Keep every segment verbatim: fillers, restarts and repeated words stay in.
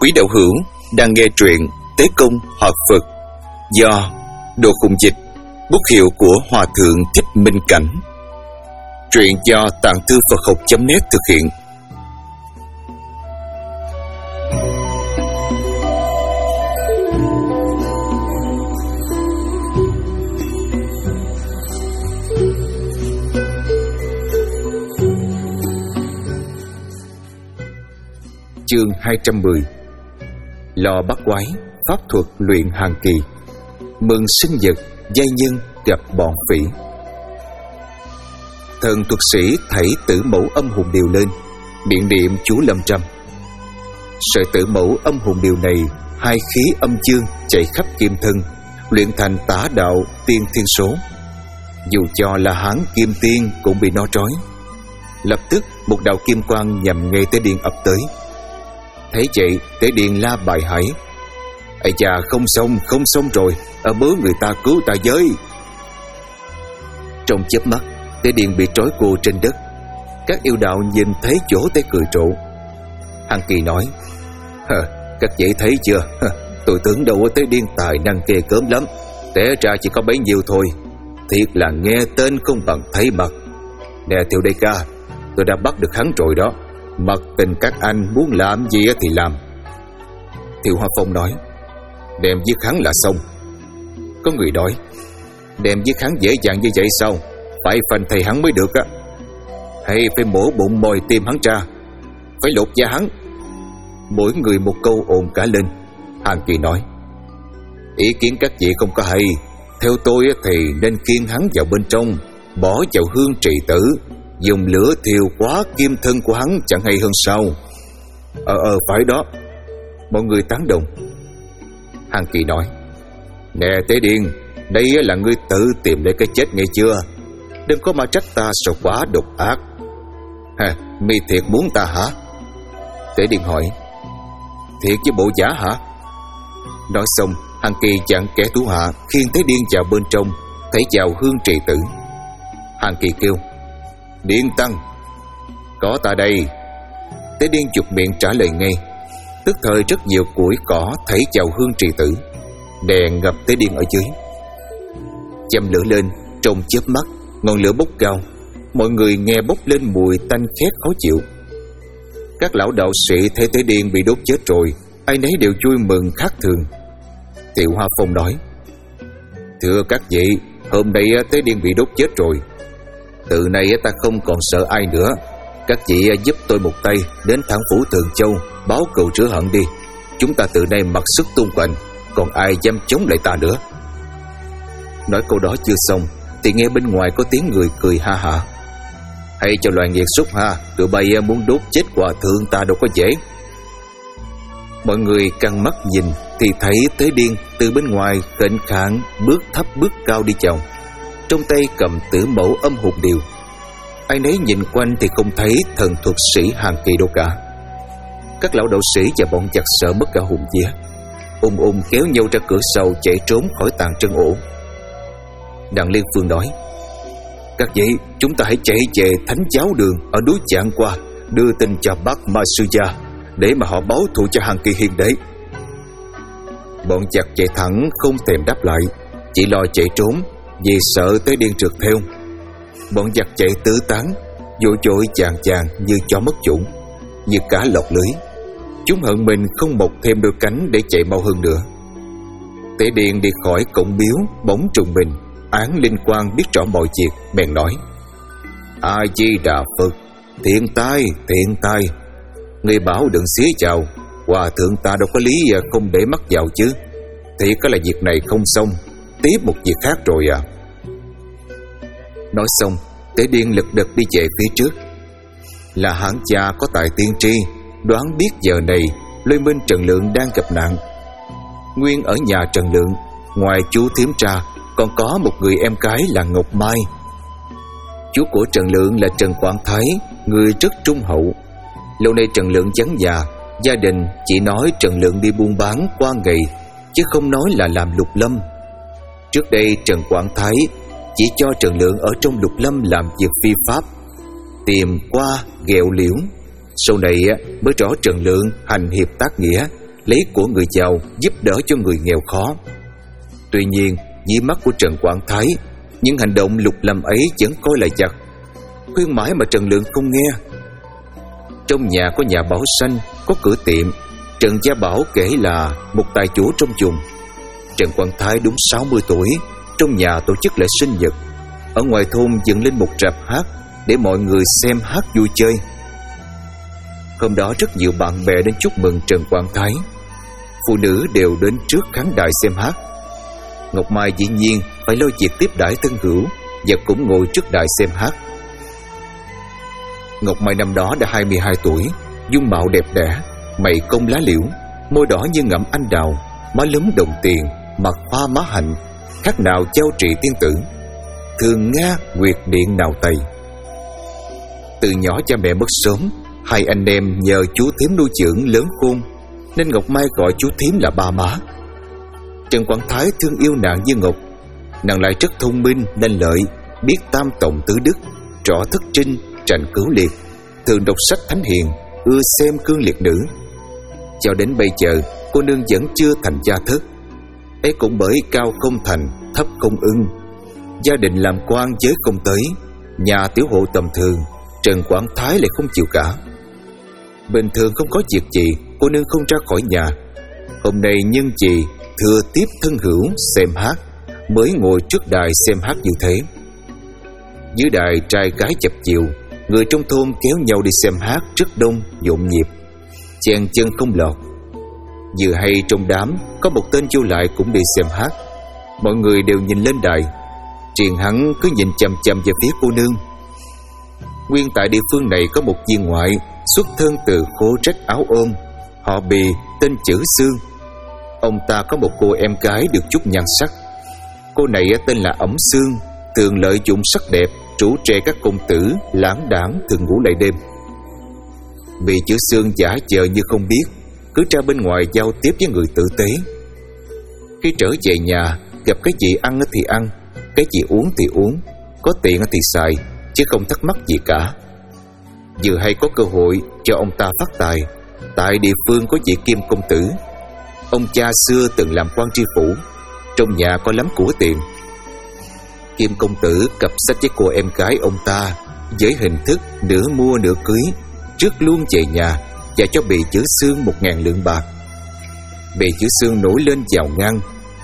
Quý đạo hữu đang nghe truyện Tế Công Hợp Phật do Đồ Khùng Dịch, bút hiệu của Hòa Thượng Thích Minh Cảnh. Truyện do Tạng Thư Phật Học chấm net thực hiện. Chương hai trăm mười. Lò bắt quái, pháp thuật luyện hàng kỳ. Mừng sinh nhật, giai nhân gặp bọn phỉ. Thần thuật sĩ thảy tử mẫu âm hồn điều lên, miệng niệm chú lâm trăm. Sợi tử mẫu âm hồn điều này, hai khí âm dương chạy khắp kim thân, luyện thành tả đạo tiên thiên số. Dù cho là Hán kim tiên cũng bị nó trói. Lập tức một đạo kim quang nhằm ngay Tế Điền ập tới. Thấy vậy, Tế Điền la bài hải: "Ây cha, không xong, không xong rồi, ở bớ người ta cứu ta với." Trong chớp mắt, Tế Điền bị trói cô trên đất. Các yêu đạo nhìn thấy chỗ Tế cười trộn. Hằng Kỳ nói: "Hờ, các vị thấy chưa? Hờ, tôi tưởng đâu Tế Điền tài năng ghê gớm lắm, té ra chỉ có bấy nhiêu thôi. Thiệt là nghe tên không bằng thấy mặt. Nè Tiểu Đại ca, tôi đã bắt được hắn rồi đó. Mặc tình các anh muốn làm gì thì làm." Thiệu Hoa Phong nói: "Đem giết hắn là xong." Có người nói: "Đem giết hắn dễ dàng như vậy sao? Phải phanh thầy hắn mới được á. Hay phải mổ bụng mồi tim hắn ra, phải lột da hắn." Mỗi người một câu ồn cả lên. Hàn Kỳ nói: "Ý kiến các vị không có hay. Theo tôi thì nên khiêng hắn vào bên trong, bỏ vào hương trì tử, dùng lửa thiêu quá kim thân của hắn chẳng hay hơn sao?" Ờ ờ phải đó. Mọi người tán đồng. Hàn Kỳ nói: "Nè Tế Điền, đây là ngươi tự tìm lấy cái chết nghe chưa? Đừng có mà trách ta sao quá độc ác." "Hả, mi thiệt muốn ta hả?" Tế Điền hỏi. "Thiệt chứ bộ giả hả?" Nói xong, Hàn Kỳ chặn kẻ thủ hạ khiêng Tế Điền vào bên trong, thấy vào hương trì tử. Hàn Kỳ kêu: "Điền Tăng." "Có ta đây." Tế Điền chụp miệng trả lời ngay. Tức thời rất nhiều củi cỏ thảy vào hương trì tử, đèn ngập Tế Điền ở dưới. Châm lửa lên, trong chớp mắt, ngọn lửa bốc cao. Mọi người nghe bốc lên mùi tanh khét khó chịu. Các lão đạo sĩ thấy Tế Điền bị đốt chết rồi, ai nấy đều vui mừng khác thường. Thiệu Hoa Phong nói: "Thưa các vị, hôm nay Tế Điền bị đốt chết rồi. Từ nay ta không còn sợ ai nữa. Các vị giúp tôi một tay đến thẳng phủ Thường Châu báo cừu rửa hận đi. Chúng ta từ nay mặc sức tung quạnh, còn ai dám chống lại ta nữa." Nói câu đó chưa xong thì nghe bên ngoài có tiếng người cười ha hả: "Hay cho loài nghiệt xúc ha, tụi bay muốn đốt chết hòa thượng ta đâu có dễ." Mọi người căng mắt nhìn thì thấy Tế Điền từ bên ngoài khệnh khạng bước thấp bước cao đi chào, trong tay cầm tử mẫu âm hồn điều. Ai nấy nhìn quanh thì không thấy thần thuật sĩ Hàn Kỳ đâu cả. Các lão đạo sĩ và bọn giặc sợ mất cả hồn vía, ung ung kéo nhau ra cửa sau chạy trốn khỏi tàn trân ổ. Đặng Liên Phương nói: "Các vị, chúng ta hãy chạy về Thánh Giáo Đường ở núi Chạng Qua, đưa tin cho bác Masuya để mà họ báo thù cho Hàn Kỳ hiền đế." Bọn giặc chạy thẳng không thèm đáp lại, chỉ lo chạy trốn vì sợ Tế Điền trượt theo. Bọn giặc chạy tứ tán, vội vội chàng chàng như chó mất chủ, như cá lọt lưới. Chúng hận mình không mọc thêm đôi cánh để chạy mau hơn nữa. Tế Điền đi khỏi cổng miếu bỗng trùng mình, án linh quang biết rõ mọi việc, bèn nói: "A Di Đà Phật, thiện tai, thiện tai. Người bảo đừng xía chào, hòa thượng ta đâu có lý không để mắt vào chứ. Thiệt có là việc này không xong, tiếp một việc khác rồi à." Nói xong, Tế Điền lật đật đi về phía trước. Là hán cha có tài tiên tri, đoán biết giờ này Lôi Minh Trần Lượng đang gặp nạn. Nguyên ở nhà Trần Lượng, ngoài chú thím ra còn có một người em gái là Ngọc Mai. Chú của Trần Lượng là Trần Quảng Thái, người rất trung hậu. Lâu nay Trần Lượng vắng nhà, gia đình chỉ nói Trần Lượng đi buôn bán qua ngày, chứ không nói là làm lục lâm. Trước đây Trần Quảng Thái chỉ cho Trần Lượng ở trong lục lâm làm việc phi pháp, tìm qua ghẹo liễu. Sau này mới rõ Trần Lượng hành hiệp tác nghĩa, lấy của người giàu giúp đỡ cho người nghèo khó. Tuy nhiên, dưới mắt của Trần Quảng Thái, những hành động lục lâm ấy vẫn coi là giặc. Khuyên mãi mà Trần Lượng không nghe. Trong nhà có nhà Bảo Sanh, có cửa tiệm. Trần Gia Bảo kể là một tài chủ trong vùng. Trần Quảng Thái đúng sáu mươi tuổi, trong nhà tổ chức lễ sinh nhật. Ở ngoài thôn dựng lên một rạp hát để mọi người xem hát vui chơi. Hôm đó rất nhiều bạn bè đến chúc mừng Trần Quảng Thái. Phụ nữ đều đến trước khán đài xem hát. Ngọc Mai dĩ nhiên phải lo việc tiếp đãi thân hữu và cũng ngồi trước đài xem hát. Ngọc Mai năm đó đã hai mươi hai tuổi, dung mạo đẹp đẽ, mày công lá liễu, môi đỏ như ngậm anh đào, má lúm đồng tiền, mặt hoa má hạnh, khác nào châu trị tiên tử, thường nga nguyệt điện nào tây. Từ nhỏ cha mẹ mất sớm, hai anh em nhờ chú thím nuôi dưỡng lớn khôn, nên Ngọc Mai gọi chú thím là ba má. Trần Quảng Thái thương yêu nàng như ngọc. Nàng lại rất thông minh nên lợi, biết tam tòng tứ đức, rõ thất trinh, trành cứu liệt, thường đọc sách thánh hiền, ưa xem cương liệt nữ. Cho đến bây giờ, cô nương vẫn chưa thành gia thất. Ấy cũng bởi cao không thành, thấp không ưng. Gia đình làm quan giới không tới, nhà tiểu hộ tầm thường, Trần Quảng Thái lại không chịu cả. Bình thường không có việc gì, cô nương không ra khỏi nhà. Hôm nay nhân gì thừa tiếp thân hữu xem hát, mới ngồi trước đài xem hát như thế. Dưới đài trai gái chập chiều, người trong thôn kéo nhau đi xem hát rất đông, nhộn nhịp, chen chân không lọt. Vừa hay trong đám có một tên vô lại cũng đi xem hát. Mọi người đều nhìn lên đài, riêng hắn cứ nhìn chằm chằm về phía cô nương. Nguyên tại địa phương này có một viên ngoại xuất thân từ khố rách áo ôm, họ Bì, tên Chữ Sương. Ông ta có một cô em gái được chút nhan sắc. Cô này tên là Ẩm Sương, thường lợi dụng sắc đẹp trủ trệ các công tử lãng đãng thường ngủ lại đêm. Bị Chữ Sương giả vờ như không biết, cứ ra bên ngoài giao tiếp với người tử tế. Khi trở về nhà, gặp cái gì ăn thì ăn, cái gì uống thì uống, có tiền thì xài, chứ không thắc mắc gì cả. Vừa hay có cơ hội cho ông ta phát tài. Tại địa phương có vị Kim công tử, ông cha xưa từng làm quan tri phủ, trong nhà có lắm của tiền. Kim công tử cặp sách với cô em gái ông ta với hình thức nửa mua nửa cưới, trước luôn về nhà và cho Bì Chữ Sương một ngàn lượng bạc. Bì Chữ Sương nổi lên vào ngăn.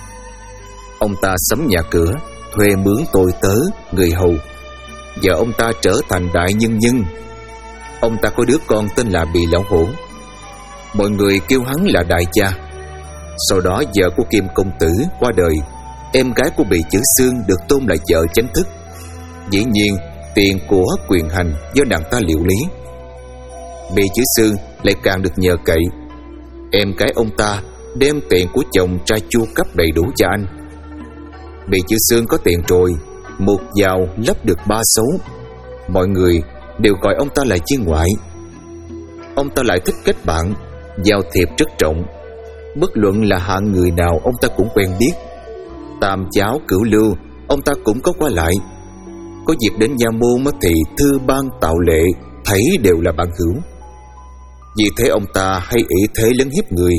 Ông ta sắm nhà cửa, thuê mướn tôi tớ, người hầu. Giờ ông ta trở thành đại nhân nhân. Ông ta có đứa con tên là Bì Lão Hổ. Mọi người kêu hắn là đại gia. Sau đó vợ của Kim công tử qua đời, em gái của Bì Chữ Sương được tôn là vợ chính thức. Dĩ nhiên tiền của quyền hành do nàng ta liệu lý. Bì Chữ Sương lại càng được nhờ cậy. Em gái ông ta đem tiền của chồng tra chu cấp đầy đủ cho anh. Bì Chữ Sương có tiền rồi, một giàu lấp được ba xấu. Mọi người đều gọi ông ta là viên ngoại. Ông ta lại thích kết bạn, giao thiệp rất rộng. Bất luận là hạng người nào ông ta cũng quen biết. Tam cháu cửu lưu ông ta cũng có qua lại. Có dịp đến nhà môn thì thư ban tạo lệ thấy đều là bạn hữu. Vì thế ông ta hay ý thế lấn hiếp người.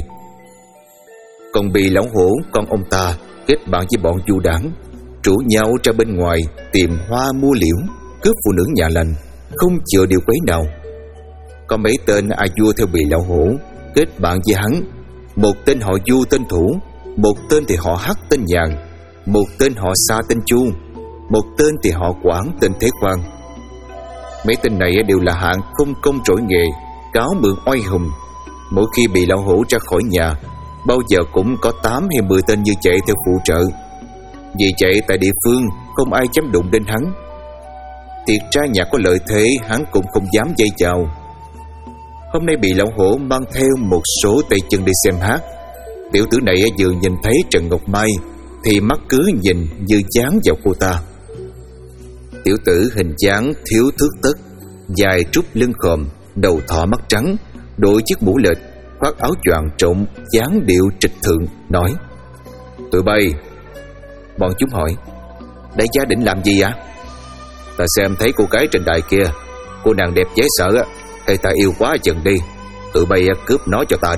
Còn Bì Lão Hổ con ông ta kết bạn với bọn du đảng, rủ nhau ra bên ngoài tìm hoa mua liễu, cướp phụ nữ nhà lành, không chừa điều quấy nào. Có mấy tên a vua theo Bì Lão Hổ kết bạn với hắn. Một tên họ Du tên Thủ, một tên thì họ Hắc tên Nhàn, một tên họ Sa tên Chu, một tên thì họ Quảng tên Thế Quang. Mấy tên này đều là hạng không công trỗi nghề, cáo mượn oai hùng. Mỗi khi Bì Lão Hổ ra khỏi nhà, bao giờ cũng có tám hay mười tên như chạy theo phụ trợ. Vì chạy tại địa phương không ai dám đụng đến hắn. Thiệt ra nhà có lợi thế hắn cũng không dám dây chào. Hôm nay Bì Lão Hổ mang theo một số tay chân đi xem hát. Tiểu tử này vừa nhìn thấy Trần Ngọc Mai thì mắt cứ nhìn như dán vào cô ta. Tiểu tử hình dáng thiếu thước tất, dài trúc lưng khòm, đầu thọ mắt trắng, đội chiếc mũ lệch, khoác áo choàng trộn, dáng điệu trịch thượng, nói: "Tụi bay." Bọn chúng hỏi: "Đại gia định làm gì ạ?" "Ta xem thấy cô gái trên đài kia, cô nàng đẹp dễ sợ á, hay ta yêu quá chừng đi, tụi bay cướp nó cho ta đi,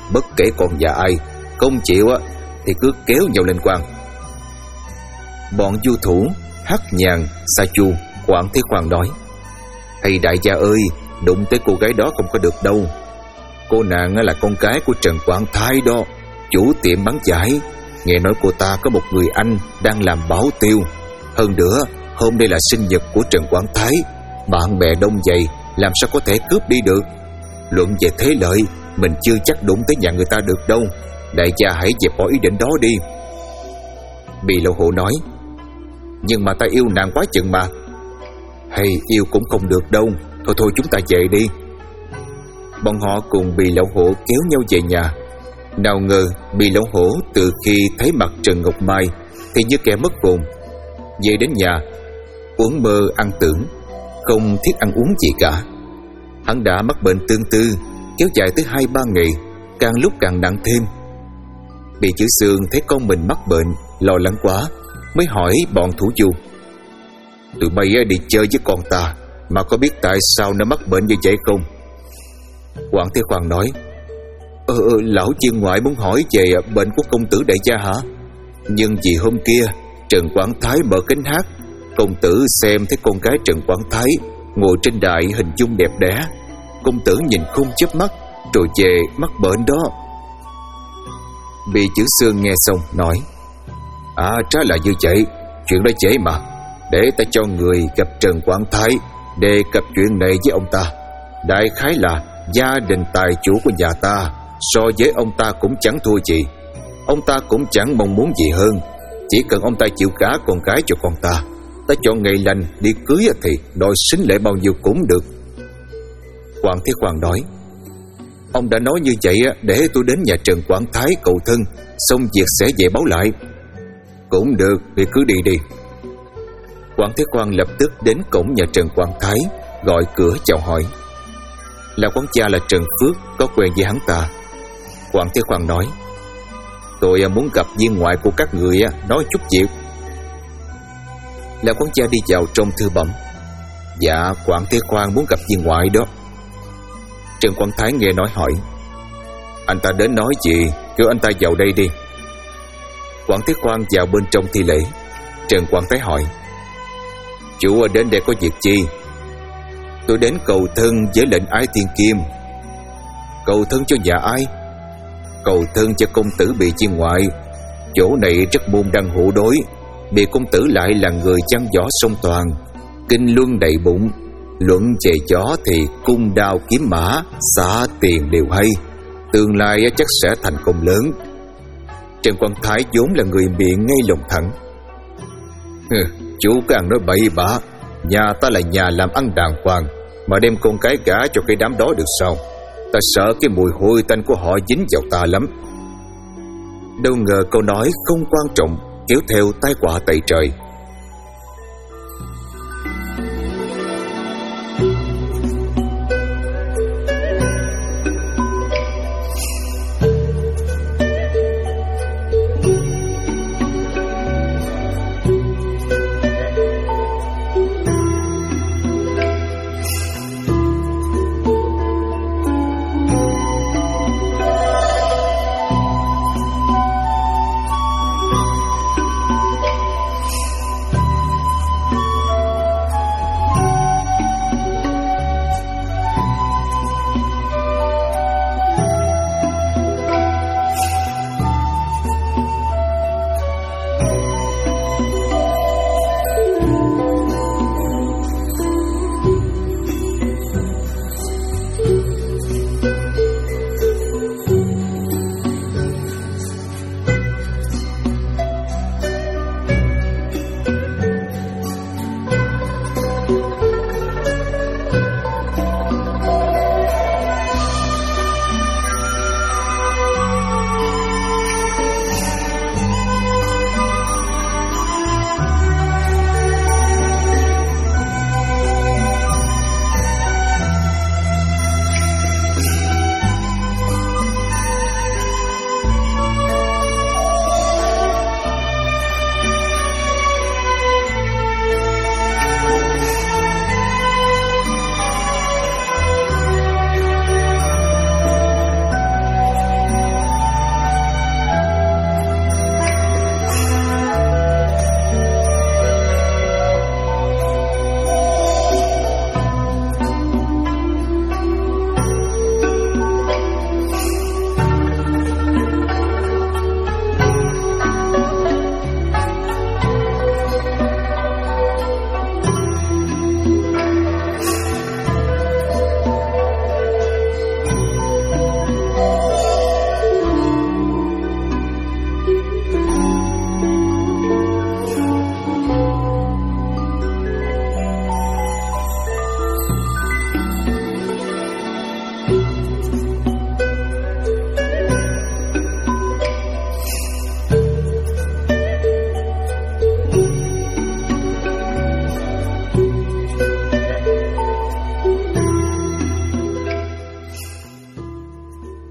Bất kể con nhà ai, không chịu á thì cứ kéo nhau lên quan. Bọn du thủ Hắc Nhàn, Sa Chu, Quảng Thế Khoan nói: Hay đại gia ơi, đụng tới cô gái đó không có được đâu. Cô nàng là con gái của Trần Quảng Thái đó, chủ tiệm bán giải. Nghe nói cô ta có một người anh đang làm bảo tiêu. Hơn nữa, hôm nay là sinh nhật của Trần Quảng Thái, bạn bè đông vậy, làm sao có thể cướp đi được. Luận về thế lợi, mình chưa chắc đụng tới nhà người ta được đâu. Đại gia hãy dẹp bỏ ý định đó đi. Bì Lão Hổ nói: Nhưng mà ta yêu nàng quá chừng mà. Hay yêu cũng không được đâu. Thôi thôi chúng ta về đi. Bọn họ cùng Bì Lão Hổ kéo nhau về nhà. Nào ngờ Bì Lão Hổ từ khi thấy mặt Trần Ngọc Mai thì như kẻ mất hồn. Về đến nhà, uống mơ ăn tưởng, không thiết ăn uống gì cả. Hắn đã mắc bệnh tương tư, kéo dài tới hai ba ngày, càng lúc càng nặng thêm. Bì Chữ Xương thấy con mình mắc bệnh, lo lắng quá, mới hỏi bọn thủ du: Tụi bay đi chơi với con ta, mà có biết tại sao nó mắc bệnh như vậy không? Quảng Thế Khoan nói: Ờ, ờ lão chiên ngoại muốn hỏi về bệnh của công tử đại gia hả? Nhưng vì hôm kia Trần Quảng Thái mở kính hát, công tử xem thấy con gái Trần Quảng Thái ngồi trên đài hình dung đẹp đẽ. Công tử nhìn không chớp mắt, rồi về mắc bệnh đó. Bì Chữ Xương nghe xong nói: À trái là như vậy, chuyện đó dễ mà. Để ta cho người gặp Trần Quảng Thái, đề cập chuyện này với ông ta. Đại khái là gia đình tài chủ của nhà ta so với ông ta cũng chẳng thua gì. Ông ta cũng chẳng mong muốn gì hơn, chỉ cần ông ta chịu gả con gái cho con ta, ta chọn ngày lành đi cưới thì đòi sính lễ bao nhiêu cũng được. Quảng Thế Khoan nói: Ông đã nói như vậy để tôi đến nhà Trần Quảng Thái cầu thân, xong việc sẽ về báo lại. Cũng được, thì cứ đi đi. Quảng Thế Khoan lập tức đến cổng nhà Trần Quảng Thái, gọi cửa chào hỏi. Là quán cha là Trần Phước có quen với hắn ta. Quảng Thế Khoan nói: Tôi muốn gặp viên ngoại của các người, nói chút việc. Là quán cha đi vào trong thư bẩm: Dạ, Quảng Thế Khoan muốn gặp viên ngoại đó. Trần Quảng Thái nghe nói hỏi: Anh ta đến nói gì, kêu anh ta vào đây đi. Quảng Thế Khoan vào bên trong thi lễ. Trần Quảng Thái hỏi: Chủ đến đây có việc chi? Tôi đến cầu thân với lệnh Ái Thiên Kim. Cầu thân cho nhà ai? Cầu thân cho công tử bị viên ngoại. Chỗ này rất môn đăng hộ đối, bị công tử lại là người văn võ song toàn, kinh luân đầy bụng. Luận về gió thì cung đao kiếm mã, xả tiền đều hay, tương lai chắc sẽ thành công lớn. Trần Quảng Thái vốn là người miệng ngay lòng thẳng. Chú càng nói bậy bạ, nhà ta là nhà làm ăn đàng hoàng, mà đem con cái gả cho cái đám đó được sao? Ta sợ cái mùi hôi tanh của họ dính vào ta lắm. Đâu ngờ câu nói không quan trọng kéo theo tai họa tày trời.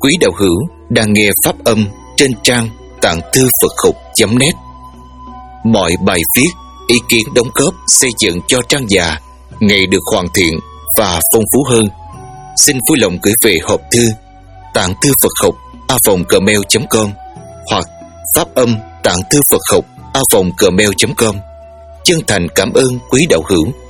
Quý đạo hữu đang nghe pháp âm trên trang tạng thư Phật học chấm net. Mọi bài viết, ý kiến đóng góp xây dựng cho trang già ngày được hoàn thiện và phong phú hơn. Xin vui lòng gửi về hộp thư tạng thư Phật học a vòng gmail chấm com hoặc pháp âm tạng thư Phật học a vòng gmail chấm com. Chân thành cảm ơn quý đạo hữu.